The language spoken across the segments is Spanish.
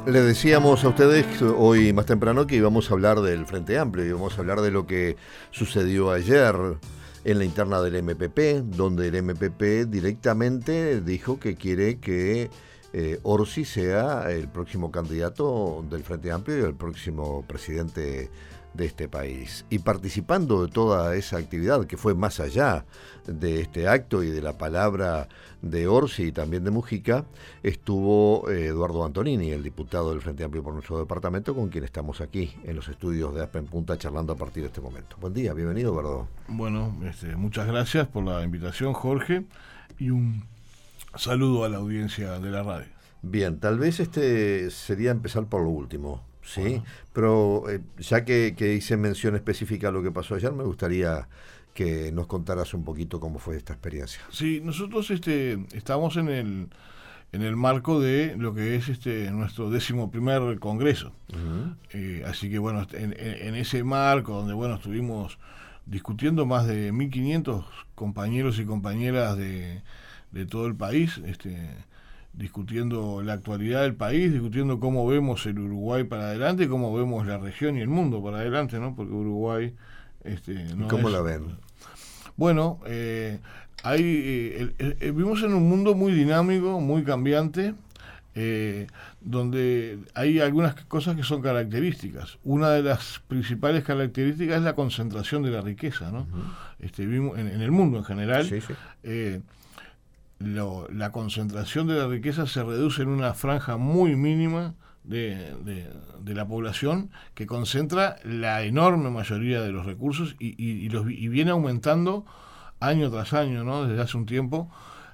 Le decíamos a ustedes hoy más temprano que íbamos a hablar del Frente Amplio, íbamos a hablar de lo que sucedió ayer en la interna del MPP, donde el MPP directamente dijo que quiere que Orsi sea el próximo candidato del Frente Amplio y el próximo presidente de este país. Y participando de toda esa actividad que fue más allá de este acto y de la palabra de Orsi y también de Mujica, estuvo Eduardo Antonini, el diputado del Frente Amplio por nuestro departamento, con quien estamos aquí en los estudios de ASPE en Punta charlando a partir de este momento. Buen día, bienvenido, Eduardo. Bueno, muchas gracias por la invitación, Jorge, y un saludo a la audiencia de la radio. Bien, tal vez sería empezar por lo último, ¿sí? Bueno. Pero ya que hice mención específica a lo que pasó ayer, me gustaría que nos contaras un poquito cómo fue esta experiencia. Sí, nosotros estamos en el marco de lo que es nuestro 11º Congreso. Uh-huh. Así que bueno, en ese marco donde bueno estuvimos discutiendo más de 1.500 compañeros y compañeras de todo el país, discutiendo la actualidad del país, discutiendo cómo vemos el Uruguay para adelante, cómo vemos la región y el mundo para adelante, ¿no? Porque Uruguay no ¿Cómo es... la ven? Bueno, vivimos en un mundo muy dinámico, muy cambiante, donde hay algunas cosas que son características. Una de las principales características es la concentración de la riqueza, ¿no? Uh-huh. Vivimos en el mundo en general. Sí, sí. La concentración de la riqueza se reduce en una franja muy mínima de la población que concentra la enorme mayoría de los recursos y viene aumentando año tras año, ¿no? Desde hace un tiempo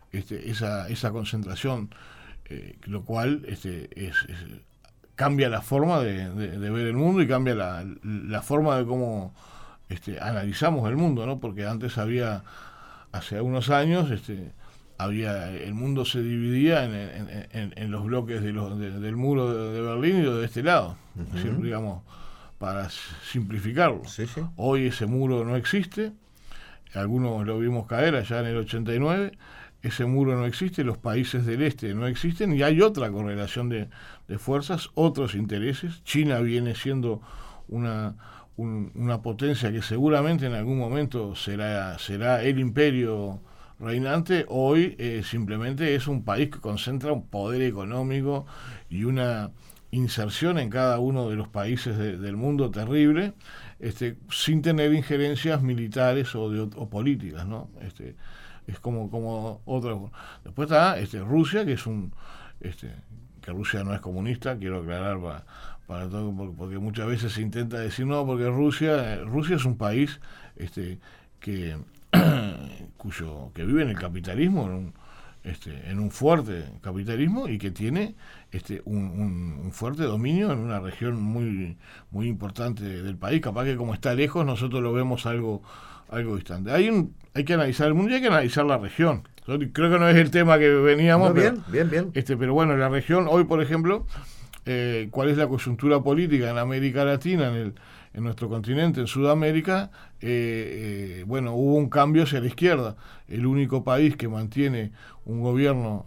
esa concentración, lo cual cambia la forma de ver el mundo y cambia la forma de cómo analizamos el mundo, ¿no? Porque antes hace unos años el mundo se dividía en los bloques del muro de Berlín y de este lado, Uh-huh. digamos, para simplificarlo. Sí, sí. Hoy ese muro no existe, algunos lo vimos caer allá en el 89, ese muro no existe, los países del este no existen y hay otra correlación de fuerzas, otros intereses. China viene siendo una potencia que seguramente en algún momento será el imperio reinante. Hoy simplemente es un país que concentra un poder económico y una inserción en cada uno de los países del mundo terrible, sin tener injerencias militares o políticas, ¿no? Es como otro. Después está Rusia, que es que Rusia no es comunista, quiero aclarar para todo, porque muchas veces se intenta decir no, porque Rusia es un país que vive en el capitalismo, en un fuerte capitalismo y que tiene un fuerte dominio en una región muy muy importante del país. Capaz que como está lejos nosotros lo vemos algo distante. Hay que analizar el mundo y hay que analizar la región. Yo creo que no es el tema que veníamos. No, bien. Pero bueno, la región hoy, por ejemplo, cuál es la coyuntura política en América Latina, en nuestro continente, en Sudamérica. Bueno, hubo un cambio hacia la izquierda. El único país que mantiene un gobierno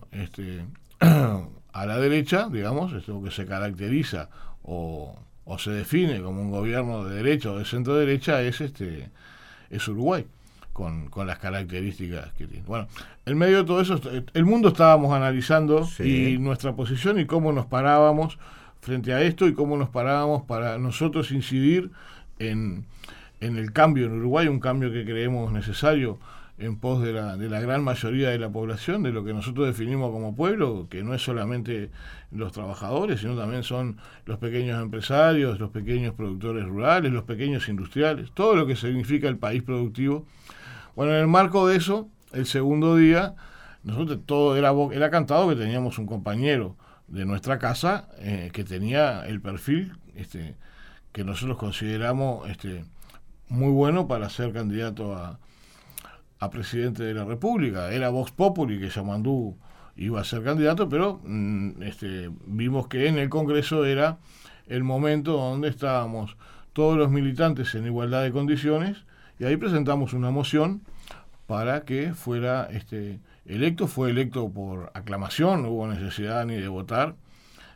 a la derecha, digamos, lo que se caracteriza o se define como un gobierno de derecha o de centro derecha es Uruguay, con las características que tiene. Bueno, en medio de todo eso, el mundo estábamos analizando, sí, y nuestra posición y cómo nos parábamos frente a esto y cómo nos parábamos para nosotros incidir en el cambio en Uruguay, un cambio que creemos necesario en pos de la gran mayoría de la población, de lo que nosotros definimos como pueblo, que no es solamente los trabajadores, sino también son los pequeños empresarios, los pequeños productores rurales, los pequeños industriales, todo lo que significa el país productivo. Bueno, en el marco de eso, el segundo día, nosotros todo era cantado que teníamos un compañero de nuestra casa que tenía el perfil que nosotros consideramos muy bueno para ser candidato a presidente de la República. Era Vox Populi, que Yamandú iba a ser candidato, pero vimos que en el Congreso era el momento donde estábamos todos los militantes en igualdad de condiciones, y ahí presentamos una moción para que fuera electo. Fue electo por aclamación, no hubo necesidad ni de votar.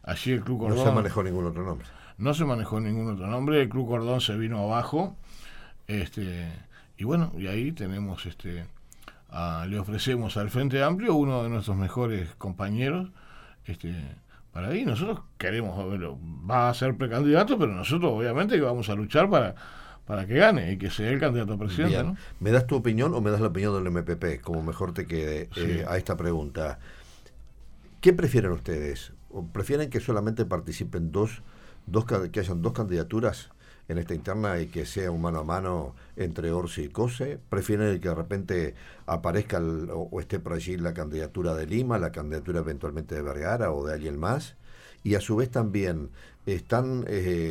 Allí el Club Cordón... No se manejó ningún otro nombre. No se manejó ningún otro nombre, el Club Cordón se vino abajo, y bueno, y ahí tenemos, le ofrecemos al Frente Amplio uno de nuestros mejores compañeros, para ahí. Nosotros queremos, va a ser precandidato, pero nosotros obviamente que vamos a luchar para que gane y que sea el candidato a presidente, ¿no? ¿Me das tu opinión o me das la opinión del MPP, como mejor te quede a esta pregunta? ¿Qué prefieren ustedes? ¿O prefieren que solamente participen que hayan dos candidaturas en esta interna y que sea un mano a mano entre Orsi y Cose? ¿Prefieren que de repente aparezca o esté por allí la candidatura de Lima, la candidatura eventualmente de Vergara o de alguien más? Y a su vez también están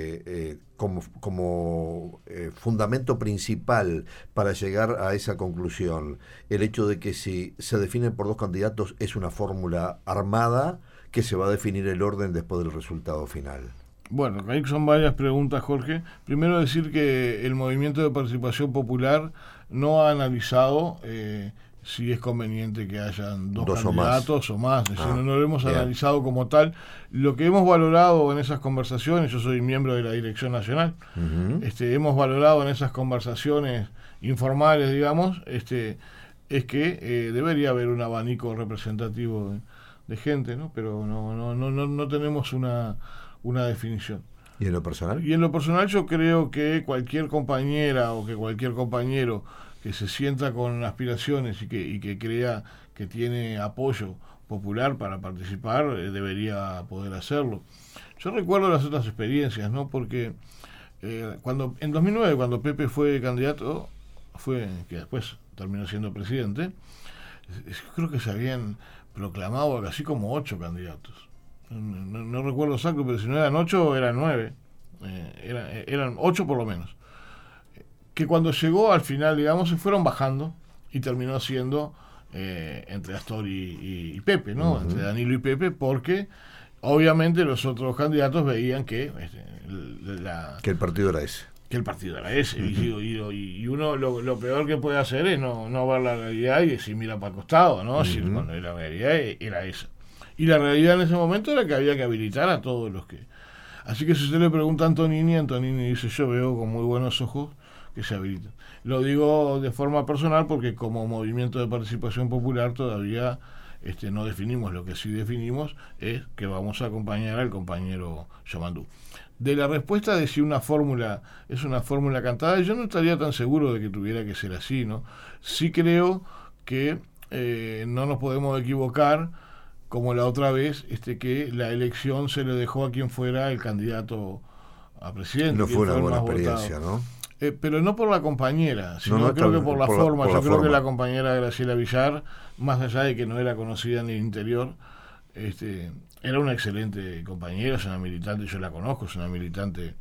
como fundamento principal para llegar a esa conclusión el hecho de que si se definen por dos candidatos es una fórmula armada que se va a definir el orden después del resultado final. Bueno, ahí son varias preguntas, Jorge. Primero decir que el Movimiento de Participación Popular no ha analizado si es conveniente que hayan dos candidatos o más. Es decir, no lo hemos analizado como tal. Lo que hemos valorado en esas conversaciones, yo soy miembro de la Dirección Nacional, hemos valorado en esas conversaciones informales, digamos, es que debería haber un abanico representativo de gente, ¿no? Pero no tenemos una definición. ¿Y en lo personal? Y en lo personal yo creo que cualquier compañera o que cualquier compañero que se sienta con aspiraciones y que crea que tiene apoyo popular para participar, debería poder hacerlo. Yo recuerdo las otras experiencias, ¿no? Porque cuando en 2009, cuando Pepe fue candidato, que después terminó siendo presidente, creo que se habían proclamado casi como 8 candidatos. No recuerdo exacto, pero si no eran 8, eran 9. Eran 8 por lo menos. Que cuando llegó al final, digamos, se fueron bajando y terminó siendo entre Astor y Pepe, ¿no? Entre Danilo y Pepe, porque obviamente los otros candidatos veían que el partido era ese. Que el partido era ese. Y uno lo peor que puede hacer es no ver la realidad y decir, mira para el costado, ¿no? Bueno, la realidad era esa. Y la realidad en ese momento era que había que habilitar a todos los que... Así que si usted le pregunta a Antonini dice, yo veo con muy buenos ojos que se habiliten. Lo digo de forma personal porque como Movimiento de Participación Popular todavía no definimos. Lo que sí definimos es que vamos a acompañar al compañero Yamandú. De la respuesta de si una fórmula es una fórmula cantada, yo no estaría tan seguro de que tuviera que ser así, ¿no? Sí creo que no nos podemos equivocar como la otra vez, que la elección se le dejó a quien fuera el candidato a presidente. No fue una buena experiencia, ¿no? Pero no por la compañera, sino creo que por la forma. Yo creo que la compañera Graciela Villar, más allá de que no era conocida en el interior, era una excelente compañera, es una militante, yo la conozco, es una militante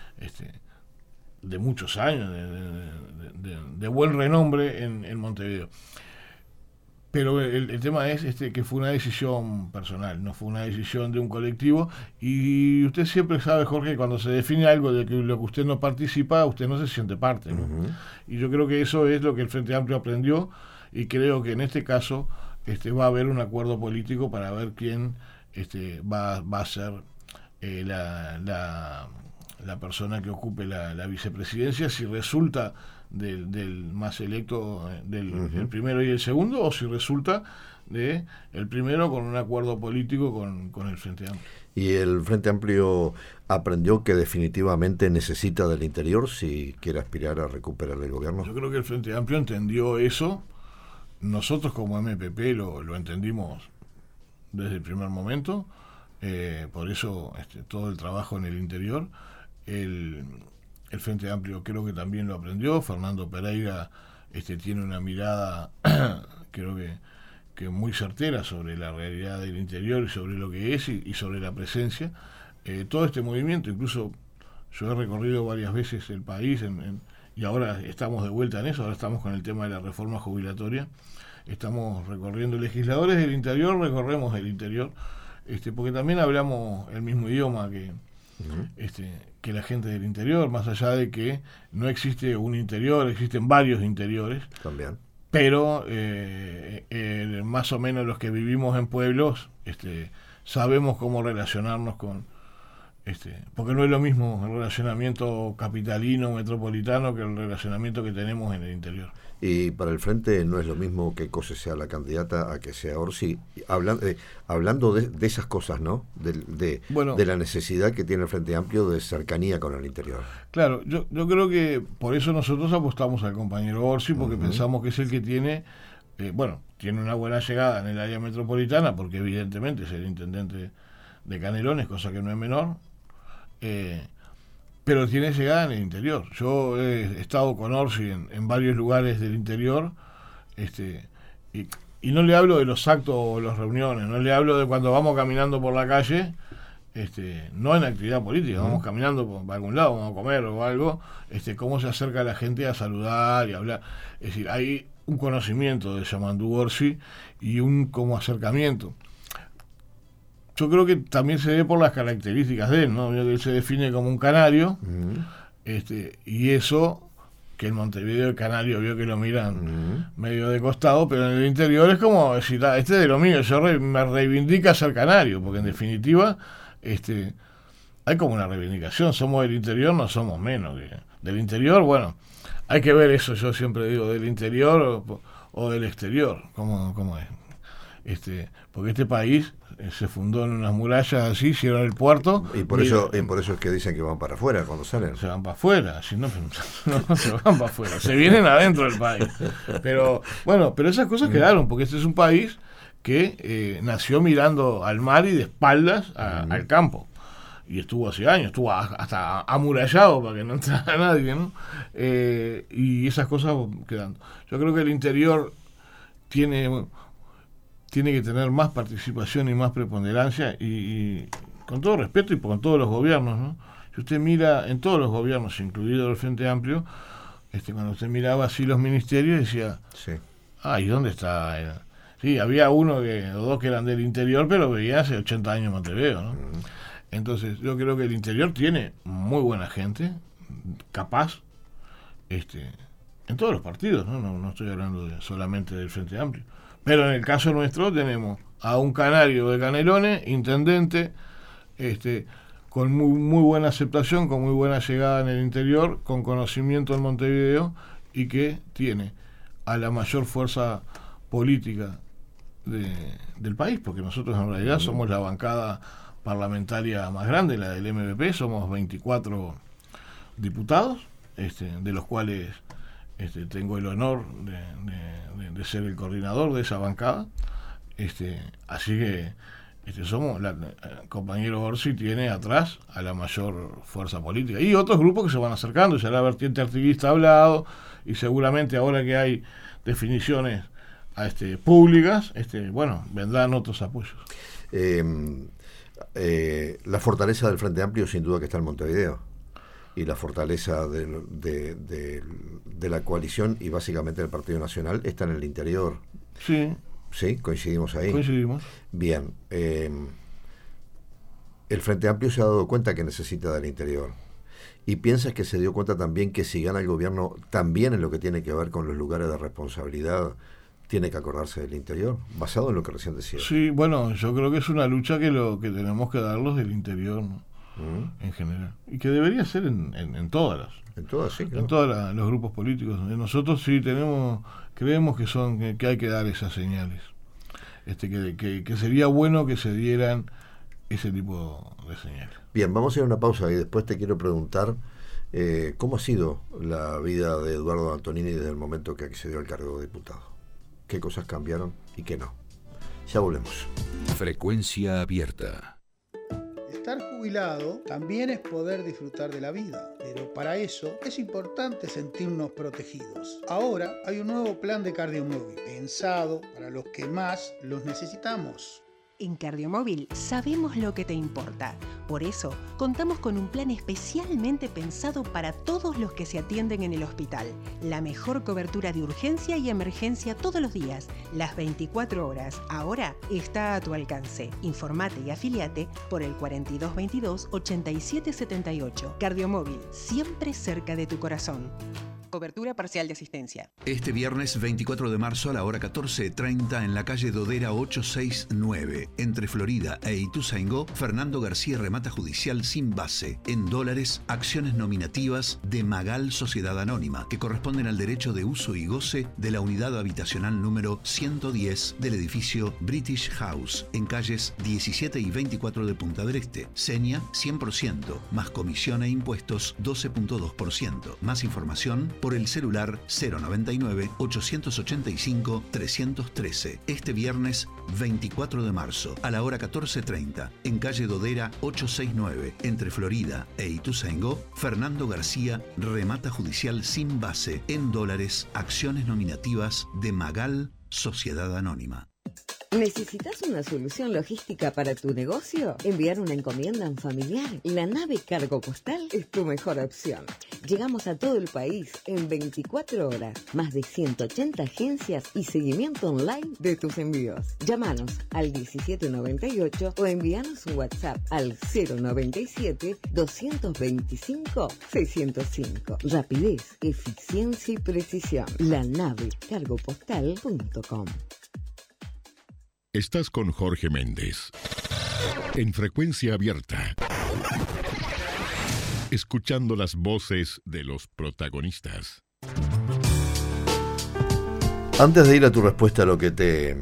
de muchos años, de buen renombre en Montevideo. Pero el tema es que fue una decisión personal, no fue una decisión de un colectivo. Y usted siempre sabe, Jorge, que cuando se define algo de lo que usted no participa, usted no se siente parte, ¿no? Y yo creo que eso es lo que el Frente Amplio aprendió, y creo que en este caso va a haber un acuerdo político para ver quién va a ser la persona que ocupe la vicepresidencia, si resulta del más electo el primero y el segundo, o si resulta de el primero con un acuerdo político con el Frente Amplio. ¿Y el Frente Amplio aprendió que definitivamente necesita del interior si quiere aspirar a recuperar el gobierno? Yo creo que el Frente Amplio entendió eso. Nosotros como MPP lo entendimos desde el primer momento, por eso todo el trabajo en el interior. El Frente Amplio creo que también lo aprendió. Fernando Pereira tiene una mirada creo que muy certera sobre la realidad del interior y sobre lo que es y sobre la presencia. Todo este movimiento, incluso yo he recorrido varias veces el país y ahora estamos de vuelta en eso, ahora estamos con el tema de la reforma jubilatoria, estamos recorriendo legisladores del interior, recorremos el interior, porque también hablamos el mismo idioma que la gente del interior, más allá de que no existe un interior, existen varios interiores también, pero más o menos los que vivimos en pueblos sabemos cómo relacionarnos con... porque no es lo mismo el relacionamiento capitalino, metropolitano, que el relacionamiento que tenemos en el interior. Y para el Frente no es lo mismo que Cose sea la candidata a que sea Orsi. Hablando de esas cosas, ¿no? De la necesidad que tiene el Frente Amplio de cercanía con el interior. Claro, yo creo que por eso nosotros apostamos al compañero Orsi, porque pensamos que es el que tiene, tiene una buena llegada en el área metropolitana, porque evidentemente es el intendente de Canelones, cosa que no es menor. Pero tiene llegada en el interior. Yo he estado con Orsi en varios lugares del interior, y no le hablo de los actos o las reuniones, no le hablo de cuando vamos caminando por la calle, no en actividad política, vamos caminando por algún lado, vamos a comer o algo, cómo se acerca la gente a saludar y a hablar. Es decir, hay un conocimiento de Yamandú Orsi y un como acercamiento. Yo creo que también se ve por las características de él, ¿no? Él se define como un canario, y eso, que en Montevideo el canario vio que lo miran medio de costado, pero en el interior es como decir, este es de lo mío, me reivindica ser canario, porque en definitiva hay como una reivindicación, somos del interior, no somos menos del interior. Bueno, hay que ver eso, yo siempre digo, del interior o del exterior, ¿cómo es? Porque este país se fundó en unas murallas así, hicieron el puerto y por eso es que dicen que van para afuera cuando salen. Se van para afuera, si no se van para afuera, se vienen adentro del país. Pero esas cosas quedaron, porque este es un país que nació mirando al mar y de espaldas al campo, y estuvo hace años, estuvo hasta amurallado para que no entrara nadie, ¿no? Y esas cosas quedando. Yo creo que el interior tiene que tener más participación y más preponderancia, y con todo respeto y con todos los gobiernos, ¿no? Si usted mira en todos los gobiernos, incluido el Frente Amplio, cuando usted miraba así los ministerios, decía, ¿y dónde está? Sí, había uno o dos que eran del interior, pero veía hace 80 años Montevideo, ¿no? Entonces, yo creo que el interior tiene muy buena gente, capaz, en todos los partidos, ¿no? No estoy hablando solamente del Frente Amplio. Pero en el caso nuestro tenemos a un canario de Canelones, intendente, con muy buena aceptación, con muy buena llegada en el interior, con conocimiento en Montevideo, y que tiene a la mayor fuerza política del país, porque nosotros en realidad somos la bancada parlamentaria más grande, la del MPP, somos 24 diputados, de los cuales tengo el honor de ser el coordinador de esa bancada, así que somos el compañero Orsi tiene atrás a la mayor fuerza política, y otros grupos que se van acercando. Ya la vertiente artiguista ha hablado, y seguramente ahora que hay definiciones públicas, vendrán otros apoyos. La fortaleza del Frente Amplio sin duda que está en Montevideo, y la fortaleza de la coalición y básicamente del Partido Nacional está en el interior. Sí, coincidimos ahí. Coincidimos. Bien, el Frente Amplio se ha dado cuenta que necesita del interior, y piensas que se dio cuenta también que si gana el gobierno, también en lo que tiene que ver con los lugares de responsabilidad, tiene que acordarse del interior, basado en lo que recién decía. Sí, yo creo que es una lucha que tenemos que dar los del interior, ¿no? En general, y que debería ser en todas sí, claro. En todos los grupos políticos. Nosotros sí creemos que hay que dar esas señales, que sería bueno que se dieran ese tipo de señales. Bien, vamos a ir a una pausa y después te quiero preguntar cómo ha sido la vida de Eduardo Antonini desde el momento que accedió al cargo de diputado. ¿Qué cosas cambiaron y qué no? Ya volvemos. Frecuencia abierta. Estar jubilado también es poder disfrutar de la vida, pero para eso es importante sentirnos protegidos. Ahora hay un nuevo plan de Cardiomóvil, pensado para los que más los necesitamos. En Cardiomóvil sabemos lo que te importa. Por eso, contamos con un plan especialmente pensado para todos los que se atienden en el hospital. La mejor cobertura de urgencia y emergencia todos los días, las 24 horas. Ahora está a tu alcance. Informate y afiliate por el 4222-8778. Cardiomóvil, siempre cerca de tu corazón. Cobertura parcial de asistencia. Este viernes 24 de marzo a la hora 14:30 en la calle Dodera 869, entre Florida e Ituzaingó, Fernando García remata judicial sin base, en dólares, acciones nominativas de Magal Sociedad Anónima, que corresponden al derecho de uso y goce de la unidad habitacional número 110 del edificio British House, en calles 17 y 24 de Punta del Este. Seña 100%, más comisión e impuestos 12.2%. Más información por el celular 099-885-313. Este viernes 24 de marzo a la hora 14:30 en calle Dodera 869 entre Florida e Ituzaingó, Fernando García remata judicial sin base, en dólares, acciones nominativas de Magal Sociedad Anónima. ¿Necesitas una solución logística para tu negocio? ¿Enviar una encomienda a un familiar? La nave Cargo Postal es tu mejor opción. Llegamos a todo el país en 24 horas. Más de 180 agencias y seguimiento online de tus envíos. Llámanos al 1798 o envíanos un WhatsApp al 097-225-605. Rapidez, eficiencia y precisión. lanavecargopostal.com. Estás con Jorge Méndez en Frecuencia Abierta, escuchando las voces de los protagonistas. Antes de ir a tu respuesta a lo que te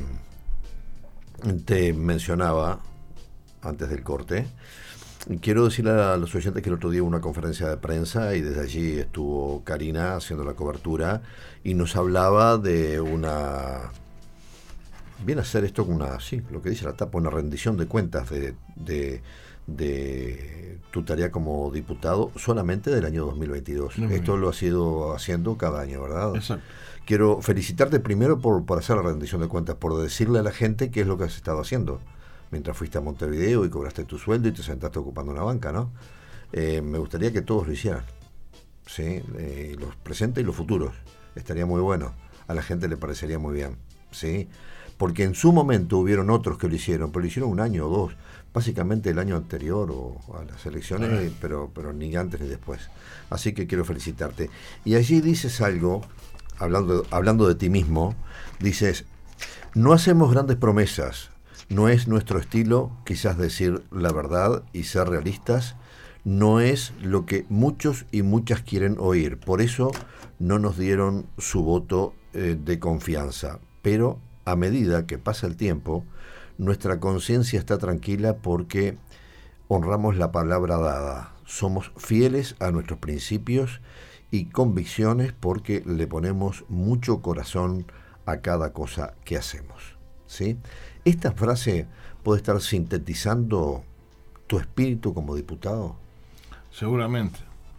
mencionaba antes del corte, quiero decirle a los oyentes que el otro día hubo una conferencia de prensa y desde allí estuvo Karina haciendo la cobertura y nos hablaba de una... Viene a hacer esto con una, sí, lo que dice la tapa, una rendición de cuentas de tu tarea como diputado solamente del año 2022. Esto lo has ido haciendo cada año, ¿verdad? Exacto. Quiero felicitarte primero por hacer la rendición de cuentas, por decirle a la gente qué es lo que has estado haciendo mientras fuiste a Montevideo y cobraste tu sueldo y te sentaste ocupando una banca, ¿no? Me gustaría que todos lo hicieran, ¿sí? Los presentes y los futuros. Estaría muy bueno. A la gente le parecería muy bien, ¿sí? Porque en su momento hubieron otros que lo hicieron, pero lo hicieron un año o dos, básicamente el año anterior o a las elecciones, pero ni antes ni después. Así que quiero felicitarte. Y allí dices algo, hablando de ti mismo, dices, no hacemos grandes promesas, no es nuestro estilo quizás decir la verdad y ser realistas, no es lo que muchos y muchas quieren oír, por eso no nos dieron su voto de confianza, pero a medida que pasa el tiempo, nuestra conciencia está tranquila porque honramos la palabra dada, somos fieles a nuestros principios y convicciones porque le ponemos mucho corazón a cada cosa que hacemos, ¿sí? Esta frase puede estar sintetizando tu espíritu como diputado. Seguramente.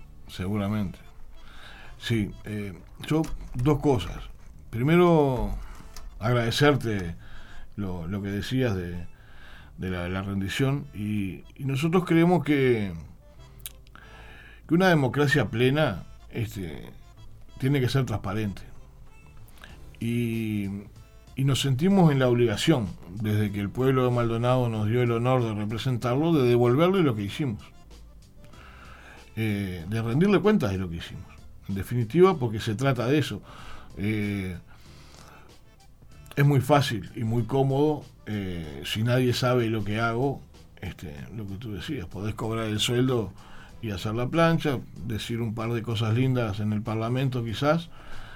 Sí, yo dos cosas. Primero, agradecerte lo que decías de la rendición y nosotros creemos que una democracia plena tiene que ser transparente y nos sentimos en la obligación, desde que el pueblo de Maldonado nos dio el honor de representarlo, de devolverle lo que hicimos, de rendirle cuentas de lo que hicimos, en definitiva, porque se trata de eso. Es muy fácil y muy cómodo, si nadie sabe lo que hago, lo que tú decías, podés cobrar el sueldo y hacer la plancha, decir un par de cosas lindas en el Parlamento quizás,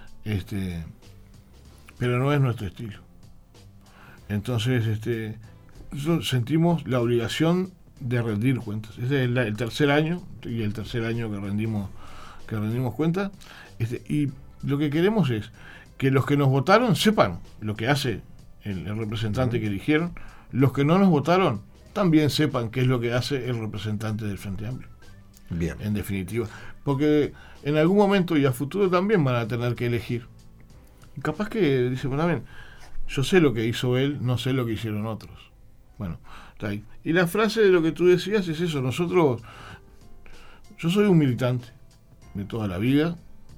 pero no es nuestro estilo. Entonces, sentimos la obligación de rendir cuentas. Este es el tercer año, y el tercer año que rendimos cuentas, y lo que queremos es que los que nos votaron sepan lo que hace el representante que eligieron, los que no nos votaron también sepan qué es lo que hace el representante del Frente Amplio. Bien. En definitiva, porque en algún momento y a futuro también van a tener que elegir. Y capaz que dice, bueno, bien, yo sé lo que hizo él, no sé lo que hicieron otros. Bueno, está ahí. Y la frase de lo que tú decías es eso, yo soy un militante de toda la vida,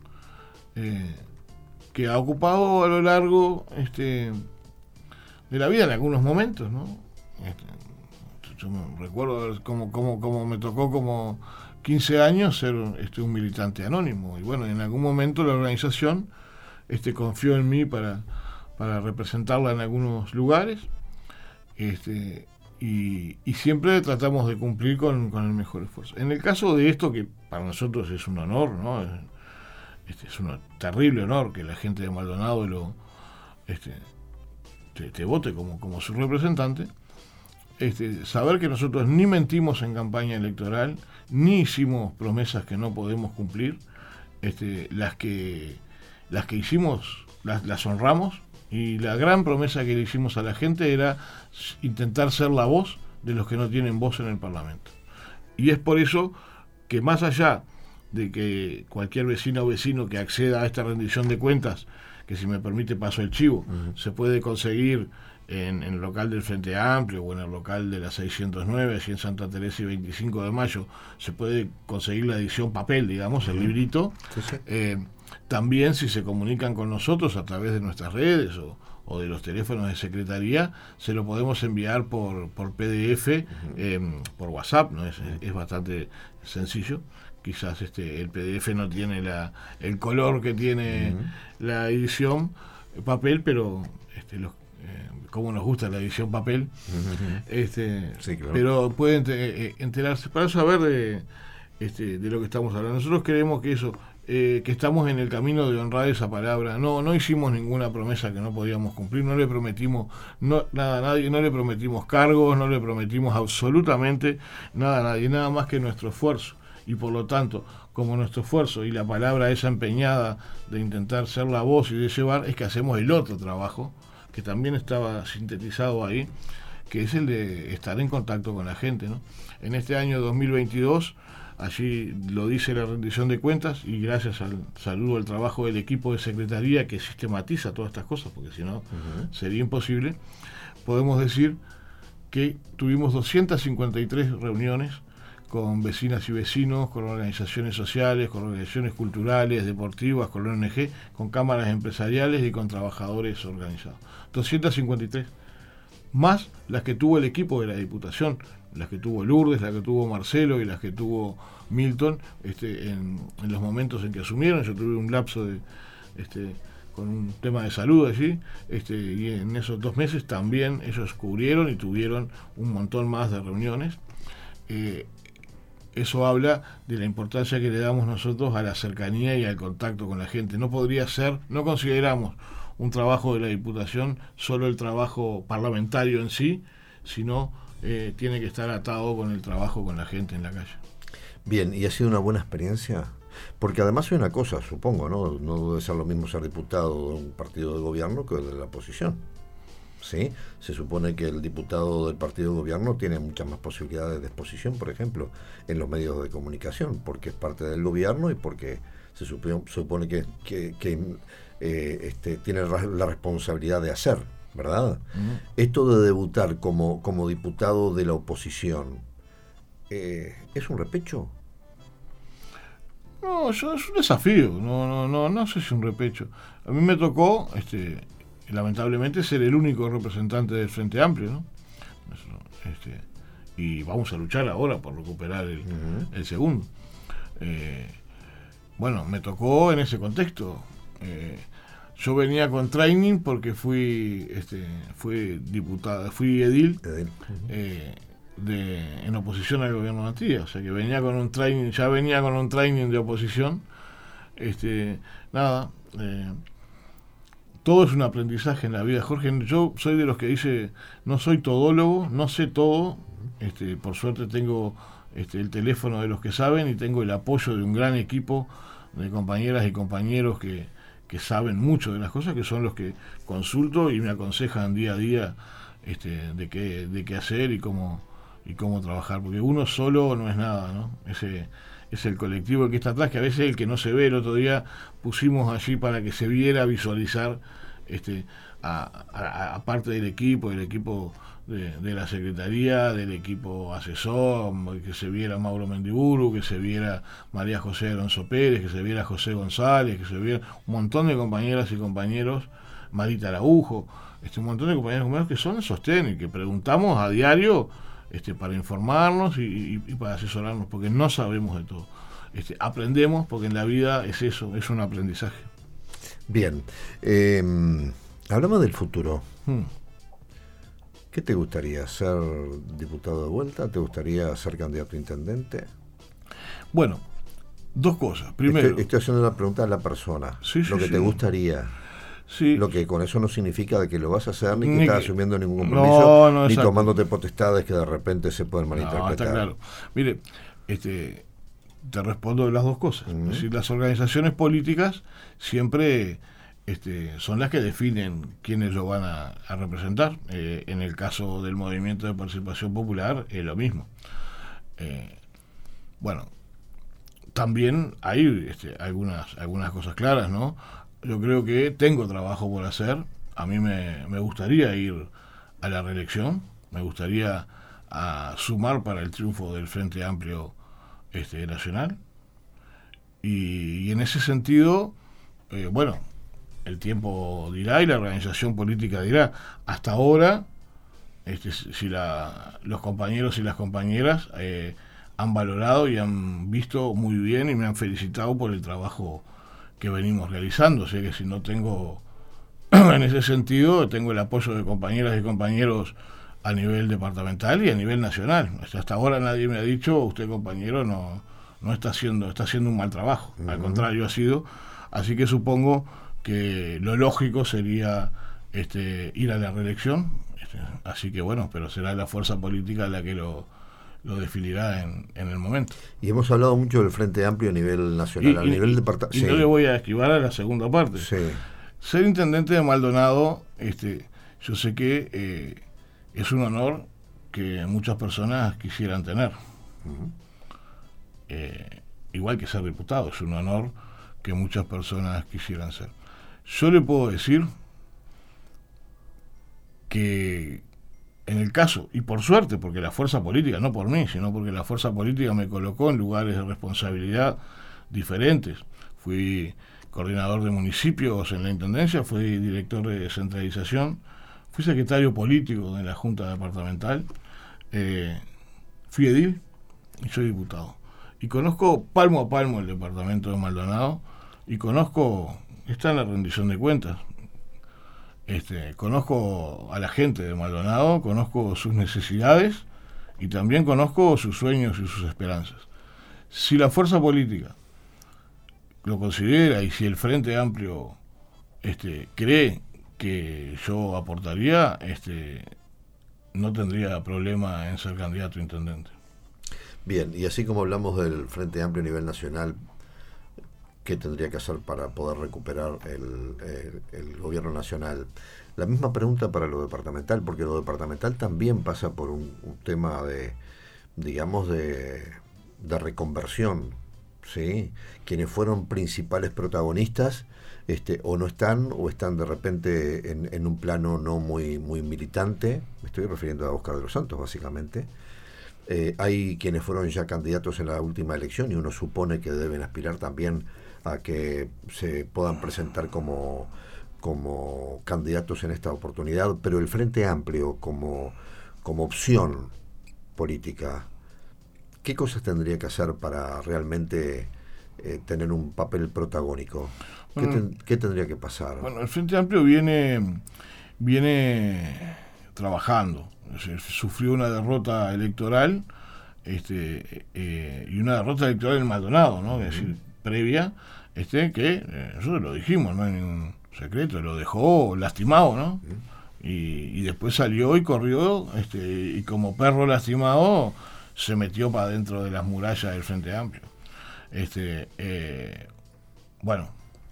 que ha ocupado a lo largo de la vida en algunos momentos, ¿no? Yo me recuerdo cómo me tocó 15 años ser un militante anónimo. Y bueno, en algún momento la organización confió en mí para representarla en algunos lugares, y siempre tratamos de cumplir con el mejor esfuerzo. En el caso de esto, que para nosotros es un honor, ¿no? Es un terrible honor que la gente de Maldonado te vote como su representante. Saber que nosotros ni mentimos en campaña electoral, ni hicimos promesas que no podemos cumplir. Las que hicimos las honramos, y la gran promesa que le hicimos a la gente era intentar ser la voz de los que no tienen voz en el Parlamento. Y es por eso que, más allá de que cualquier vecina o vecino que acceda a esta rendición de cuentas, que si me permite paso el chivo, se puede conseguir en el local del Frente Amplio o en el local de la 609, así en Santa Teresa y 25 de Mayo, se puede conseguir la edición papel, digamos, el librito. Sí, sí. También, si se comunican con nosotros a través de nuestras redes o de los teléfonos de secretaría, se lo podemos enviar por PDF, por WhatsApp, ¿no? Es bastante sencillo. Quizás el PDF no tiene el color que tiene la edición papel, pero como nos gusta la edición papel, sí, claro. Pero pueden enterarse para saber de lo que estamos hablando. Nosotros creemos que eso, que estamos en el camino de honrar esa palabra. No hicimos ninguna promesa que no podíamos cumplir, no le prometimos nada a nadie, no le prometimos cargos, no le prometimos absolutamente nada a nadie, nada más que nuestro esfuerzo. Y por lo tanto, como nuestro esfuerzo y la palabra esa empeñada de intentar ser la voz y de llevar, es que hacemos el otro trabajo, que también estaba sintetizado ahí, que es el de estar en contacto con la gente, ¿no? En este año 2022, allí lo dice la rendición de cuentas, y gracias al saludo al trabajo del equipo de secretaría que sistematiza todas estas cosas, porque si no sería imposible, podemos decir que tuvimos 253 reuniones con vecinas y vecinos, con organizaciones sociales, con organizaciones culturales, deportivas, con la ONG, con cámaras empresariales y con trabajadores organizados. 253. Más las que tuvo el equipo de la Diputación, las que tuvo Lourdes, las que tuvo Marcelo y las que tuvo Milton, en los momentos en que asumieron. Yo tuve un lapso con un tema de salud allí, y en esos 2 meses también ellos cubrieron y tuvieron un montón más de reuniones. Eso habla de la importancia que le damos nosotros a la cercanía y al contacto con la gente. No podría ser, no consideramos un trabajo de la Diputación solo el trabajo parlamentario en sí, sino tiene que estar atado con el trabajo con la gente en la calle. Bien, ¿y ha sido una buena experiencia? Porque además hay una cosa, supongo, no debe ser lo mismo ser diputado de un partido de gobierno que de la oposición. ¿Sí? Se supone que el diputado del partido de gobierno tiene muchas más posibilidades de exposición, por ejemplo, en los medios de comunicación, porque es parte del gobierno y porque se supone que tiene la responsabilidad de hacer, ¿verdad? Esto de debutar como diputado de la oposición, ¿es un repecho? No, es un desafío, no sé si es un repecho. A mí me tocó, lamentablemente, ser el único representante del Frente Amplio, ¿no? Y vamos a luchar ahora por recuperar el segundo. Bueno, me tocó en ese contexto. Yo venía con training porque fui diputado, fui edil en oposición al gobierno de Antía, o sea que venía con un training de oposición. Todo es un aprendizaje en la vida, Jorge. Yo soy de los que dice, no soy todólogo, no sé todo, por suerte tengo el teléfono de los que saben y tengo el apoyo de un gran equipo de compañeras y compañeros que saben mucho de las cosas, que son los que consulto y me aconsejan día a día de qué hacer y cómo trabajar, porque uno solo no es nada, ¿no? Es el colectivo que está atrás, que a veces el que no se ve. El otro día pusimos allí para que se viera, visualizar a parte del equipo de la Secretaría, del equipo asesor, que se viera Mauro Mendiburu, que se viera María José Alonso Pérez, que se viera José González, que se viera un montón de compañeras y compañeros, Marita Araujo, un montón de compañeros que son el sostén y que preguntamos a diario para informarnos y para asesorarnos, porque no sabemos de todo. Aprendemos, porque en la vida es eso, es un aprendizaje. Bien, hablamos del futuro. ¿Qué te gustaría? ¿Ser diputado de vuelta? ¿Te gustaría ser candidato a intendente? Bueno, dos cosas. Primero, estoy haciendo una pregunta a la persona. Lo que te gustaría. Sí. Lo que con eso no significa de que lo vas a hacer, ni que estás asumiendo ningún compromiso, ni tomándote potestades que de repente se pueden malinterpretar. No, está claro. Mire, te respondo de las dos cosas. Es decir, las organizaciones políticas siempre son las que definen quiénes lo van a representar. En el caso del Movimiento de Participación Popular es lo mismo. Bueno, también hay algunas cosas claras, ¿no? Yo creo que tengo trabajo por hacer. A mí me gustaría ir a la reelección, me gustaría sumar para el triunfo del Frente Amplio nacional, y en ese sentido, bueno, el tiempo dirá y la organización política dirá. Hasta ahora, si los compañeros y las compañeras han valorado y han visto muy bien y me han felicitado por el trabajo que venimos realizando. O sea que si no tengo, en ese sentido, tengo el apoyo de compañeras y compañeros a nivel departamental y a nivel nacional. Hasta ahora nadie me ha dicho, usted compañero no está haciendo un mal trabajo. Al contrario, ha sido. Así que supongo que lo lógico sería ir a la reelección. Así que bueno, pero será la fuerza política la que lo definirá en el momento. Y hemos hablado mucho del Frente Amplio a nivel nacional, a nivel departamental. Y no le voy a esquivar a la segunda parte. Sí. Ser intendente de Maldonado, yo sé que es un honor que muchas personas quisieran tener. Igual que ser diputado, es un honor que muchas personas quisieran ser. Yo le puedo decir que en el caso, y por suerte, porque la fuerza política, no por mí, sino porque la fuerza política me colocó en lugares de responsabilidad diferentes. Fui coordinador de municipios en la Intendencia, fui director de descentralización, fui secretario político de la Junta Departamental, fui edil y soy diputado. Y conozco palmo a palmo el departamento de Maldonado, y está en la rendición de cuentas. Conozco a la gente de Maldonado, conozco sus necesidades y también conozco sus sueños y sus esperanzas. Si la fuerza política lo considera y si el Frente Amplio cree que yo aportaría, no tendría problema en ser candidato a intendente. Bien, y así como hablamos del Frente Amplio a nivel nacional, ¿qué tendría que hacer para poder recuperar el gobierno nacional? La misma pregunta para lo departamental, porque lo departamental también pasa por un tema de reconversión, ¿sí? Quienes fueron principales protagonistas o no están, o están de repente en un plano no muy militante. Me estoy refiriendo a Óscar de los Santos, básicamente. Hay quienes fueron ya candidatos en la última elección y uno supone que deben aspirar también a que se puedan presentar como candidatos en esta oportunidad, pero el Frente Amplio como opción política, ¿qué cosas tendría que hacer para realmente tener un papel protagónico? ¿Qué tendría que pasar? Bueno, el Frente Amplio viene trabajando. Sufrió una derrota electoral y una derrota electoral en Maldonado, ¿no? Es decir, previa, que nosotros lo dijimos, no hay ningún secreto, lo dejó lastimado, ¿no? Y después salió y corrió, y como perro lastimado se metió para dentro de las murallas del Frente Amplio. Bueno,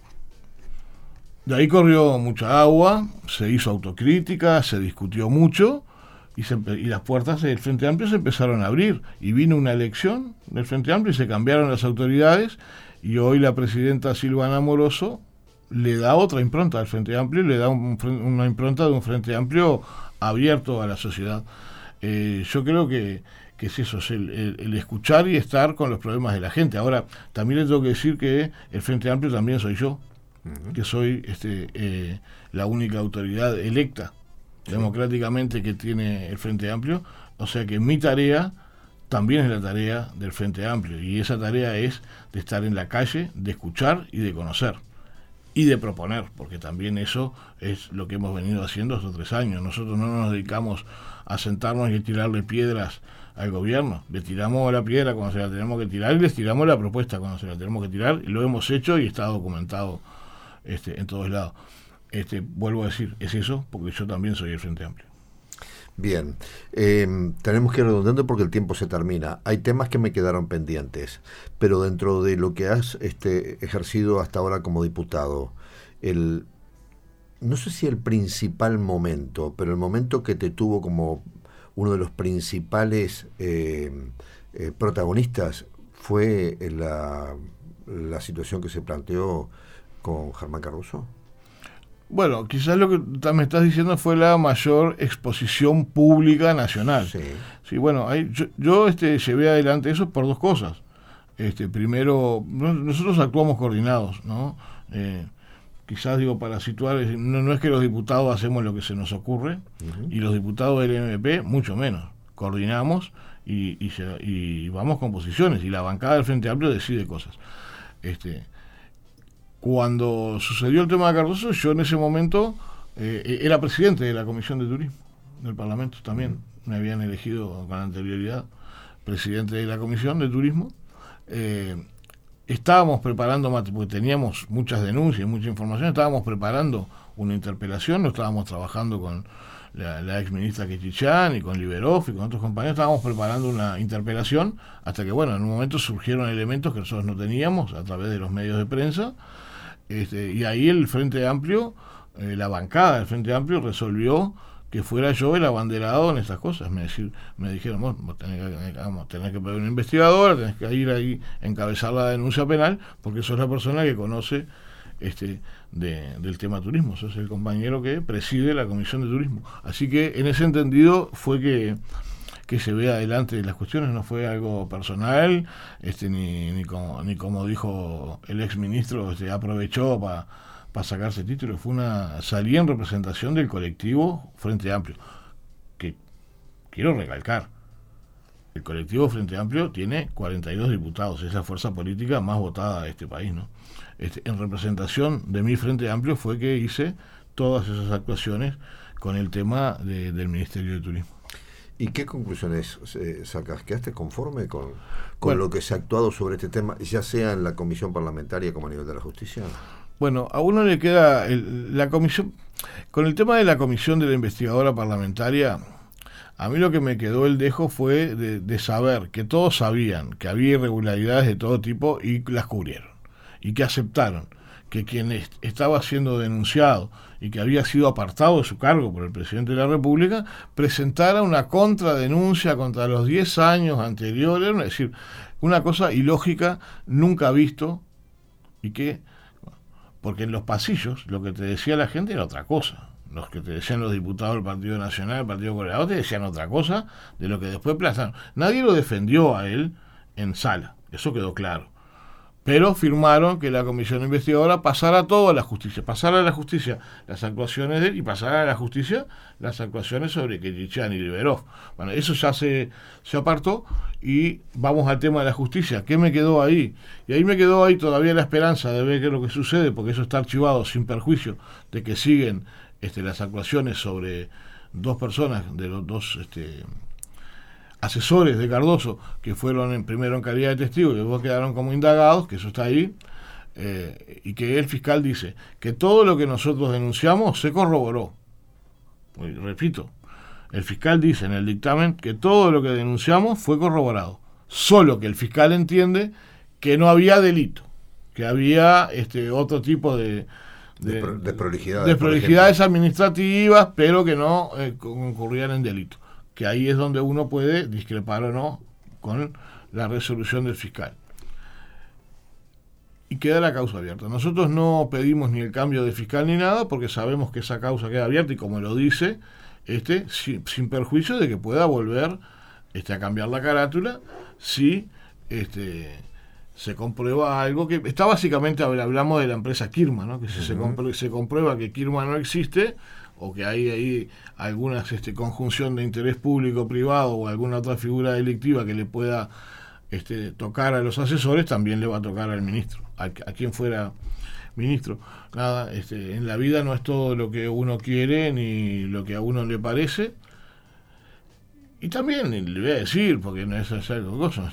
de ahí corrió mucha agua, se hizo autocrítica, se discutió mucho, y las puertas del Frente Amplio se empezaron a abrir, y vino una elección del Frente Amplio y se cambiaron las autoridades, y hoy la presidenta Silvana Amoroso le da otra impronta al Frente Amplio, le da una impronta de un Frente Amplio abierto a la sociedad. Yo creo que es eso, es el escuchar y estar con los problemas de la gente. Ahora, también les tengo que decir que el Frente Amplio también soy yo, que soy la única autoridad electa democráticamente que tiene el Frente Amplio, O sea que mi tarea también es la tarea del Frente Amplio, y esa tarea es de estar en la calle, de escuchar y de conocer y de proponer, porque también eso es lo que hemos venido haciendo estos 3 años. Nosotros no nos dedicamos a sentarnos y a tirarle piedras al gobierno. Le tiramos la piedra cuando se la tenemos que tirar y les tiramos la propuesta cuando se la tenemos que tirar, y lo hemos hecho y está documentado en todos lados. Vuelvo a decir, es eso, porque yo también soy el Frente Amplio. Bien, tenemos que ir redondeando porque el tiempo se termina. Hay temas que me quedaron pendientes, pero dentro de lo que has ejercido hasta ahora como diputado, no sé si el principal momento, pero el momento que te tuvo como uno de los principales protagonistas fue la situación que se planteó con Germán Cardoso. Bueno, quizás lo que me estás diciendo fue la mayor exposición pública nacional. Sí, bueno, yo llevé adelante eso por 2 cosas. Primero, nosotros actuamos coordinados, ¿no? Quizás digo, para situar, no es que los diputados hacemos lo que se nos ocurre, y los diputados del MP mucho menos. Coordinamos y vamos con posiciones, y la bancada del Frente Amplio decide cosas. Cuando sucedió el tema de Cardoso, yo en ese momento era presidente de la Comisión de Turismo del Parlamento también. Me habían elegido con anterioridad presidente de la Comisión de Turismo. Estábamos preparando, porque teníamos muchas denuncias, mucha información, estábamos preparando una interpelación, lo estábamos trabajando con la ex ministra Kechichán y con Liberoff y con otros compañeros, estábamos preparando una interpelación, hasta que, bueno, en un momento surgieron elementos que nosotros no teníamos a través de los medios de prensa, y ahí el Frente Amplio, la bancada del Frente Amplio resolvió que fuera yo el abanderado en estas cosas. Me dijeron, vos tenés que pedir una investigadora, tenés que ir ahí a encabezar la denuncia penal, porque sos la persona que conoce del tema turismo, sos el compañero que preside la Comisión de Turismo. Así que en ese entendido fue que se vea adelante las cuestiones, no fue algo personal, ni como dijo el ex ministro, aprovechó para sacarse título. Salía en representación del colectivo Frente Amplio, que quiero recalcar, el colectivo Frente Amplio tiene 42 diputados, es la fuerza política más votada de este país, ¿no? En representación de mi Frente Amplio fue que hice todas esas actuaciones con el tema del Ministerio de Turismo. ¿Y qué conclusiones sacas? ¿Quedaste conforme con lo que se ha actuado sobre este tema, ya sea en la comisión parlamentaria como a nivel de la justicia? Bueno, a uno le queda la comisión, con el tema de la comisión de la investigadora parlamentaria, a mí lo que me quedó el dejo fue de saber que todos sabían que había irregularidades de todo tipo y las cubrieron, y que aceptaron que quien estaba siendo denunciado y que había sido apartado de su cargo por el presidente de la República presentara una contradenuncia contra los 10 años anteriores, es decir, una cosa ilógica, nunca visto, y que, porque en los pasillos lo que te decía la gente era otra cosa. Los que te decían los diputados del Partido Nacional, el Partido Colorado, te decían otra cosa de lo que después plazaron. Nadie lo defendió a él en sala, eso quedó claro. Pero firmaron que la comisión investigadora pasara todo a la justicia, pasara a la justicia las actuaciones de él y pasara a la justicia las actuaciones sobre Kechichán y Liberoff. Bueno, eso ya se apartó y vamos al tema de la justicia. ¿Qué me quedó ahí? Y ahí me quedó ahí todavía la esperanza de ver qué es lo que sucede, porque eso está archivado sin perjuicio de que siguen las actuaciones sobre 2 personas, de los 2... asesores de Cardoso, que fueron primero en calidad de testigos y luego quedaron como indagados, que eso está ahí, y que el fiscal dice que todo lo que nosotros denunciamos se corroboró. Y repito, el fiscal dice en el dictamen que todo lo que denunciamos fue corroborado, solo que el fiscal entiende que no había delito, que había otro tipo de desprolijidades administrativas, pero que no concurrían en delito, que ahí es donde uno puede discrepar o no con la resolución del fiscal. Y queda la causa abierta. Nosotros no pedimos ni el cambio de fiscal ni nada, porque sabemos que esa causa queda abierta, y como lo dice, sin perjuicio de que pueda volver a cambiar la carátula si se comprueba algo que está básicamente, hablamos de la empresa Kirma, ¿no? Que si se comprueba que Kirma no existe, o que hay ahí alguna conjunción de interés público-privado o alguna otra figura delictiva que le pueda tocar a los asesores, también le va a tocar al ministro, a quien fuera ministro. Nada, en la vida no es todo lo que uno quiere ni lo que a uno le parece. Y también le voy a decir, porque no es algo cosa,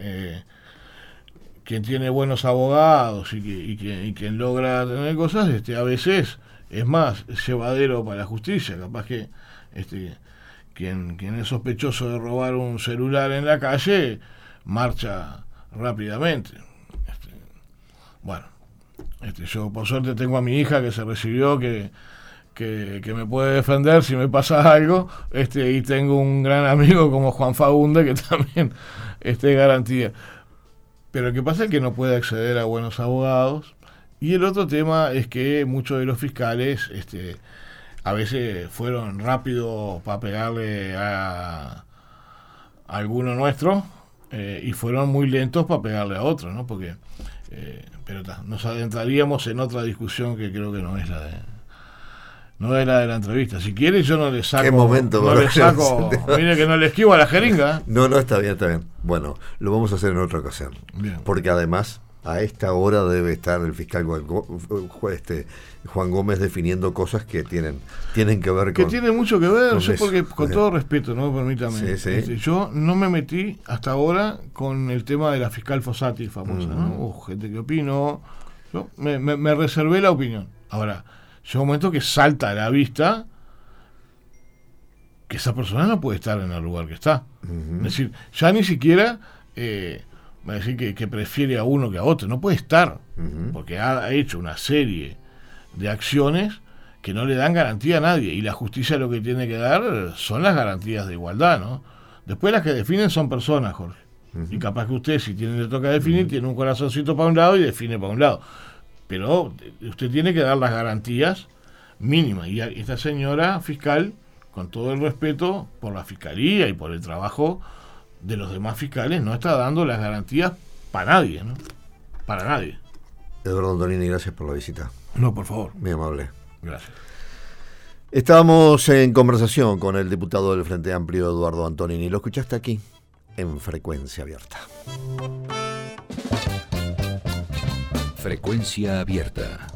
quien tiene buenos abogados y quien logra tener cosas, a veces es más llevadero para la justicia. Capaz que quien es sospechoso de robar un celular en la calle marcha rápidamente. Bueno, yo por suerte tengo a mi hija que se recibió, que me puede defender si me pasa algo, y tengo un gran amigo como Juan Fagunde que también es garantía. Pero lo que pasa es que no puede acceder a buenos abogados. Y el otro tema es que muchos de los fiscales a veces fueron rápidos para pegarle a alguno nuestro, y fueron muy lentos para pegarle a otro, ¿no? Porque pero nos adentraríamos en otra discusión que creo que no es la de la entrevista. Si quiere yo no le saco. ¿Qué momento? No le saco. Mire que no le esquivo a la jeringa. No, está bien. Bueno, lo vamos a hacer en otra ocasión. Bien. Porque además a esta hora debe estar el fiscal Juan Gómez definiendo cosas que tienen que ver con... Que tienen mucho que ver, yo porque, con todo respeto, ¿no? Permítame. Sí. Yo no me metí hasta ahora con el tema de la fiscal Fossati famosa, ¿no? Gente que opinó. Yo me reservé la opinión. Ahora, llega un momento que salta a la vista que esa persona no puede estar en el lugar que está. Es decir, ya ni siquiera... va a decir que prefiere a uno que a otro, no puede estar, porque ha hecho una serie de acciones que no le dan garantía a nadie, y la justicia lo que tiene que dar son las garantías de igualdad, ¿no? Después las que definen son personas, Jorge, y capaz que usted, si le toca definir, tiene un corazoncito para un lado y define para un lado, pero usted tiene que dar las garantías mínimas, y esta señora fiscal, con todo el respeto por la fiscalía y por el trabajo de los demás fiscales, no está dando las garantías para nadie, ¿no? Para nadie. Eduardo Antonini, gracias por la visita. No, por favor. Muy amable. Gracias. Estábamos en conversación con el diputado del Frente Amplio, Eduardo Antonini. Lo escuchaste aquí, en Frecuencia Abierta. Frecuencia Abierta.